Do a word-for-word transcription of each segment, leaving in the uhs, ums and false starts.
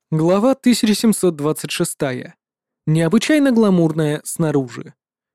Глава тысяча семьсот двадцать шесть. Необычайно гламурная снаружи.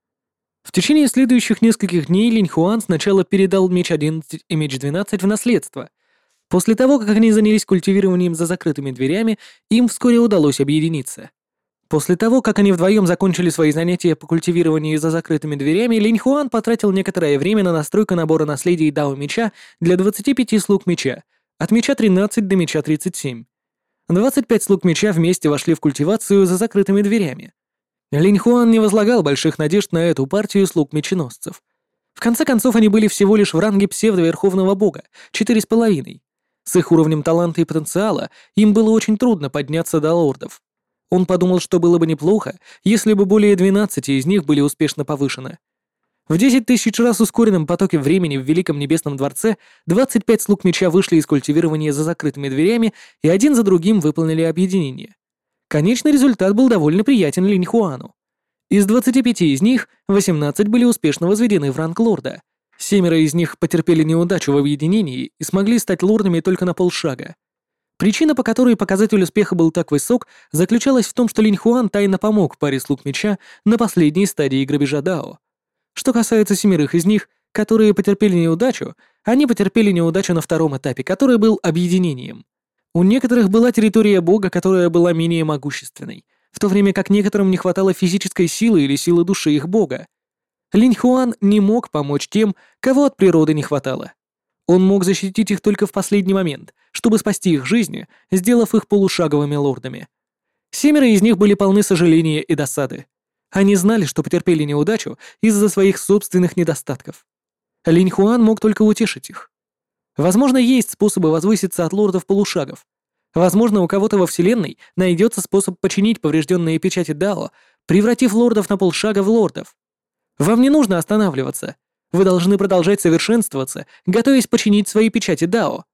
В течение следующих нескольких дней Линь Хуан сначала передал меч одиннадцать и меч двенадцать в наследство. После того, как они занялись культивированием за закрытыми дверями, им вскоре удалось объединиться. После того, как они вдвоем закончили свои занятия по культивированию за закрытыми дверями, Линь Хуан потратил некоторое время на настройку набора наследий Дао Меча для двадцати пяти слуг меча, от меча тринадцать до меча тридцать семь. двадцать пять слуг меча вместе вошли в культивацию за закрытыми дверями. Линь Хуан не возлагал больших надежд на эту партию слуг меченосцев. В конце концов, они были всего лишь в ранге псевдоверховного бога, четыре с половиной. С их уровнем таланта и потенциала им было очень трудно подняться до лордов. Он подумал, что было бы неплохо, если бы более двенадцати из них были успешно повышены. В десять тысяч раз ускоренном потоке времени в Великом Небесном Дворце двадцать пять слуг меча вышли из культивирования за закрытыми дверями и один за другим выполнили объединение. Конечный результат был довольно приятен Линь Хуану. Из двадцати пяти из них восемнадцать были успешно возведены в ранг лорда. Семеро из них потерпели неудачу в объединении и смогли стать лордами только на полшага. Причина, по которой показатель успеха был так высок, заключалась в том, что Линь Хуан тайно помог паре слуг меча на последней стадии грабежа Дао. Что касается семерых из них, которые потерпели неудачу, они потерпели неудачу на втором этапе, который был объединением. У некоторых была территория бога, которая была менее могущественной, в то время как некоторым не хватало физической силы или силы души их бога. Линь Хуан не мог помочь тем, кого от природы не хватало. Он мог защитить их только в последний момент, чтобы спасти их жизни, сделав их полушаговыми лордами. Семеро из них были полны сожаления и досады. Они знали, что потерпели неудачу из-за своих собственных недостатков. Линь Хуан мог только утешить их. Возможно, есть способы возвыситься от лордов-полушагов. Возможно, у кого-то во Вселенной найдется способ починить поврежденные печати Дао, превратив лордов на полшага в лордов. Вам не нужно останавливаться. Вы должны продолжать совершенствоваться, готовясь починить свои печати Дао.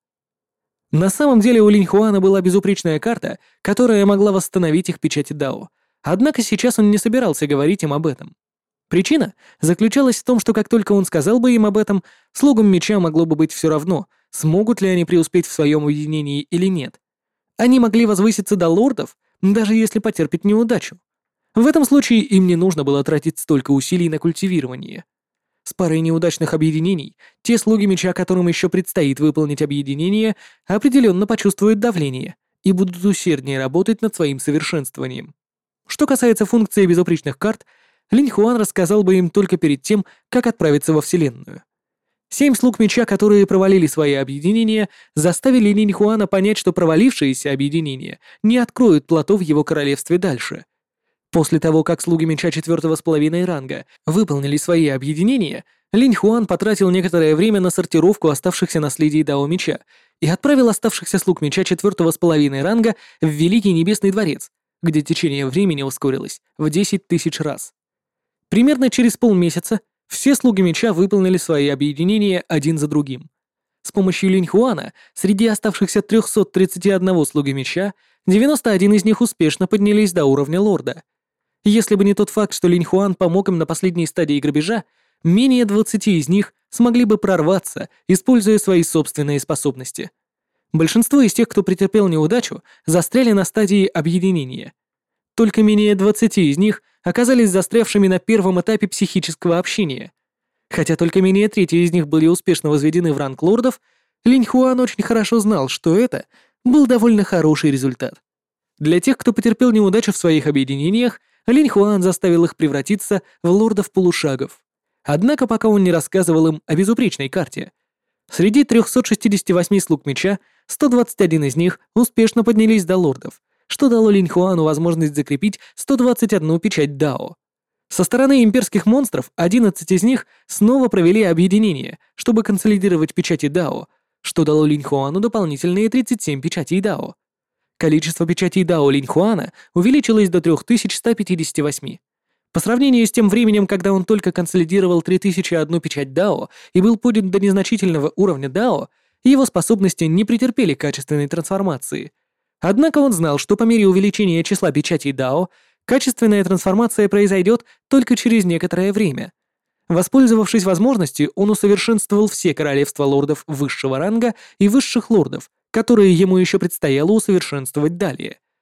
На самом деле у Линь Хуана была безупречная карта, которая могла восстановить их печати Дао. Однако сейчас он не собирался говорить им об этом. Причина заключалась в том, что как только он сказал бы им об этом, слугам меча могло бы быть все равно, смогут ли они преуспеть в своем уединении или нет. Они могли возвыситься до лордов, даже если потерпят неудачу. В этом случае им не нужно было тратить столько усилий на культивирование. С парой неудачных объединений, те слуги меча, которым еще предстоит выполнить объединение, определенно почувствуют давление и будут усерднее работать над своим совершенствованием. Что касается функции безупречных карт, Линь Хуан рассказал бы им только перед тем, как отправиться во Вселенную. Семь слуг меча, которые провалили свои объединения, заставили Линь Хуана понять, что провалившиеся объединения не откроют плато в его королевстве дальше. После того, как слуги меча четвертого с половиной ранга выполнили свои объединения, Линь Хуан потратил некоторое время на сортировку оставшихся наследий Дао Меча и отправил оставшихся слуг меча четвертого с половиной ранга в Великий Небесный Дворец, где течение времени ускорилось в десять тысяч раз. Примерно через полмесяца все слуги меча выполнили свои объединения один за другим. С помощью Линь Хуана среди оставшихся трёхсот тридцати одного слуги меча девяносто один из них успешно поднялись до уровня лорда. Если бы не тот факт, что Линь Хуан помог им на последней стадии грабежа, менее двадцати из них смогли бы прорваться, используя свои собственные способности. Большинство из тех, кто претерпел неудачу, застряли на стадии объединения. Только менее двадцати из них оказались застрявшими на первом этапе психического общения. Хотя только менее трети из них были успешно возведены в ранг лордов, Линь Хуан очень хорошо знал, что это был довольно хороший результат. Для тех, кто потерпел неудачу в своих объединениях, Линь Хуан заставил их превратиться в лордов-полушагов. Однако пока он не рассказывал им о безупречной карте. Среди трёхсот шестидесяти восьми слуг меча сто двадцать один из них успешно поднялись до лордов, что дало Линь Хуану возможность закрепить сто двадцать одну печать Дао. Со стороны имперских монстров одиннадцать из них снова провели объединение, чтобы консолидировать печати Дао, что дало Линь Хуану дополнительные тридцать семь печатей Дао. Количество печатей Дао Линь Хуана увеличилось до трёх тысяч ста пятидесяти восьми. По сравнению с тем временем, когда он только консолидировал три тысячи одну печать Дао и был поднят до незначительного уровня Дао, его способности не претерпели качественной трансформации. Однако он знал, что по мере увеличения числа печатей Дао, качественная трансформация произойдет только через некоторое время. Воспользовавшись возможностью, он усовершенствовал все королевства лордов высшего ранга и высших лордов, которые ему еще предстояло усовершенствовать далее.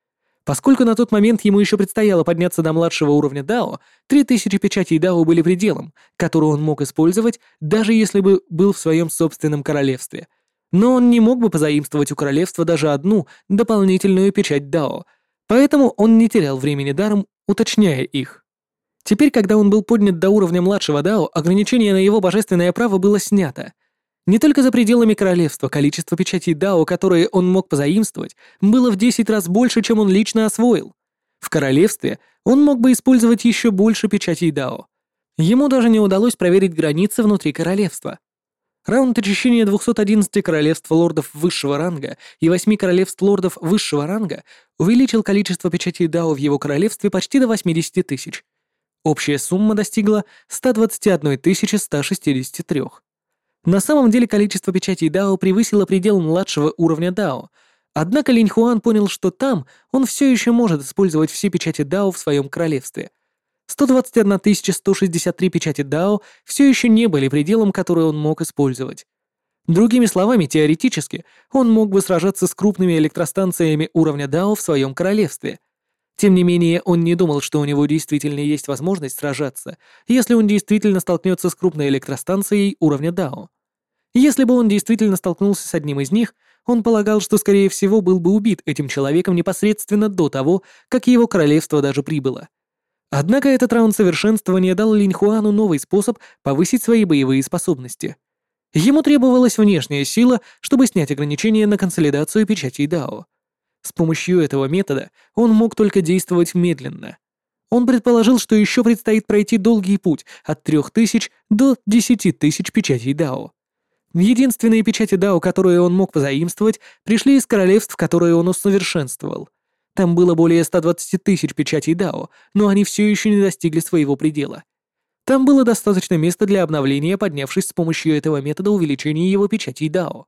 Поскольку на тот момент ему еще предстояло подняться до младшего уровня Дао, три тысячи печатей Дао были пределом, который он мог использовать, даже если бы был в своем собственном королевстве. Но он не мог бы позаимствовать у королевства даже одну дополнительную печать Дао, поэтому он не терял времени даром, уточняя их. Теперь, когда он был поднят до уровня младшего Дао, ограничение на его божественное право было снято. Не только за пределами королевства количество печатей Дао, которые он мог позаимствовать, было в десять раз больше, чем он лично освоил. В королевстве он мог бы использовать еще больше печатей Дао. Ему даже не удалось проверить границы внутри королевства. Раунд очищения двухсот одиннадцати королевств лордов высшего ранга и восьми королевств лордов высшего ранга увеличил количество печатей Дао в его королевстве почти до восьмидесяти тысяч. Общая сумма достигла ста двадцати одной тысячи ста шестидесяти трёх. На самом деле количество печатей Дао превысило предел младшего уровня Дао, однако Линь Хуан понял, что там он все еще может использовать все печати Дао в своем королевстве. сто двадцать одна тысяча сто шестьдесят три печати Дао все еще не были пределом, который он мог использовать. Другими словами, теоретически, он мог бы сражаться с крупными электростанциями уровня Дао в своем королевстве. Тем не менее, он не думал, что у него действительно есть возможность сражаться, если он действительно столкнется с крупной электростанцией уровня Дао. Если бы он действительно столкнулся с одним из них, он полагал, что, скорее всего, был бы убит этим человеком непосредственно до того, как его королевство даже прибыло. Однако этот раунд совершенствования дал Линь Хуану новый способ повысить свои боевые способности. Ему требовалась внешняя сила, чтобы снять ограничения на консолидацию печатей Дао. С помощью этого метода он мог только действовать медленно. Он предположил, что еще предстоит пройти долгий путь от трёх тысяч до десяти тысяч печатей Дао. Единственные печати Дао, которые он мог позаимствовать, пришли из королевств, которые он усовершенствовал. Там было более ста двадцати тысяч печатей Дао, но они все еще не достигли своего предела. Там было достаточно места для обновления, поднявшись с помощью этого метода увеличения его печатей Дао.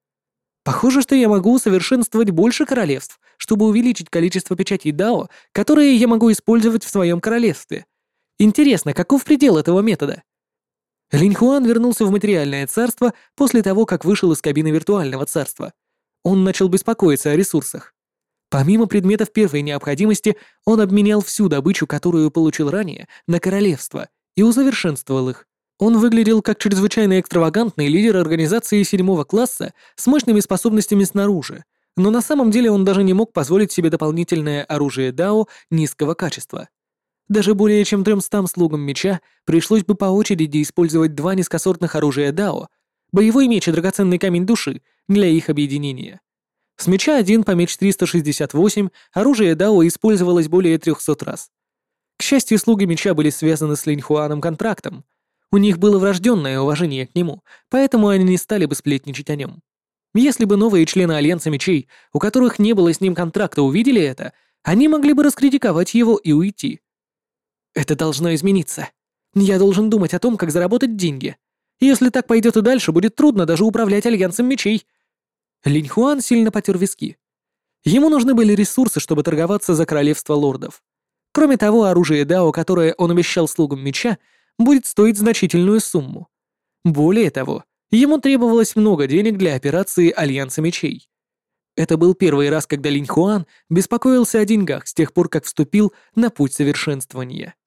Похоже, что я могу усовершенствовать больше королевств, чтобы увеличить количество печатей Дао, которые я могу использовать в своем королевстве. Интересно, каков предел этого метода? Линь Хуан вернулся в материальное царство после того, как вышел из кабины виртуального царства. Он начал беспокоиться о ресурсах. Помимо предметов первой необходимости, он обменял всю добычу, которую получил ранее, на королевство и усовершенствовал их. Он выглядел как чрезвычайно экстравагантный лидер организации седьмого класса с мощными способностями снаружи, но на самом деле он даже не мог позволить себе дополнительное оружие Дао низкого качества. Даже более чем трёмстам слугам меча пришлось бы по очереди использовать два низкосортных оружия Дао, боевой меч и драгоценный камень души, для их объединения. С меча один по меч триста шестьдесят восемь оружие Дао использовалось более трёхсот раз. К счастью, слуги меча были связаны с Линь Хуаном контрактом. У них было врожденное уважение к нему, поэтому они не стали бы сплетничать о нем. Если бы новые члены Альянса Мечей, у которых не было с ним контракта, увидели это, они могли бы раскритиковать его и уйти. Это должно измениться. Я должен думать о том, как заработать деньги. Если так пойдет и дальше, будет трудно даже управлять Альянсом Мечей. Линь Хуан сильно потер виски. Ему нужны были ресурсы, чтобы торговаться за королевство лордов. Кроме того, оружие Дао, которое он обещал слугам меча, будет стоить значительную сумму. Более того, ему требовалось много денег для операции Альянса Мечей. Это был первый раз, когда Линь Хуан беспокоился о деньгах с тех пор, как вступил на путь совершенствования.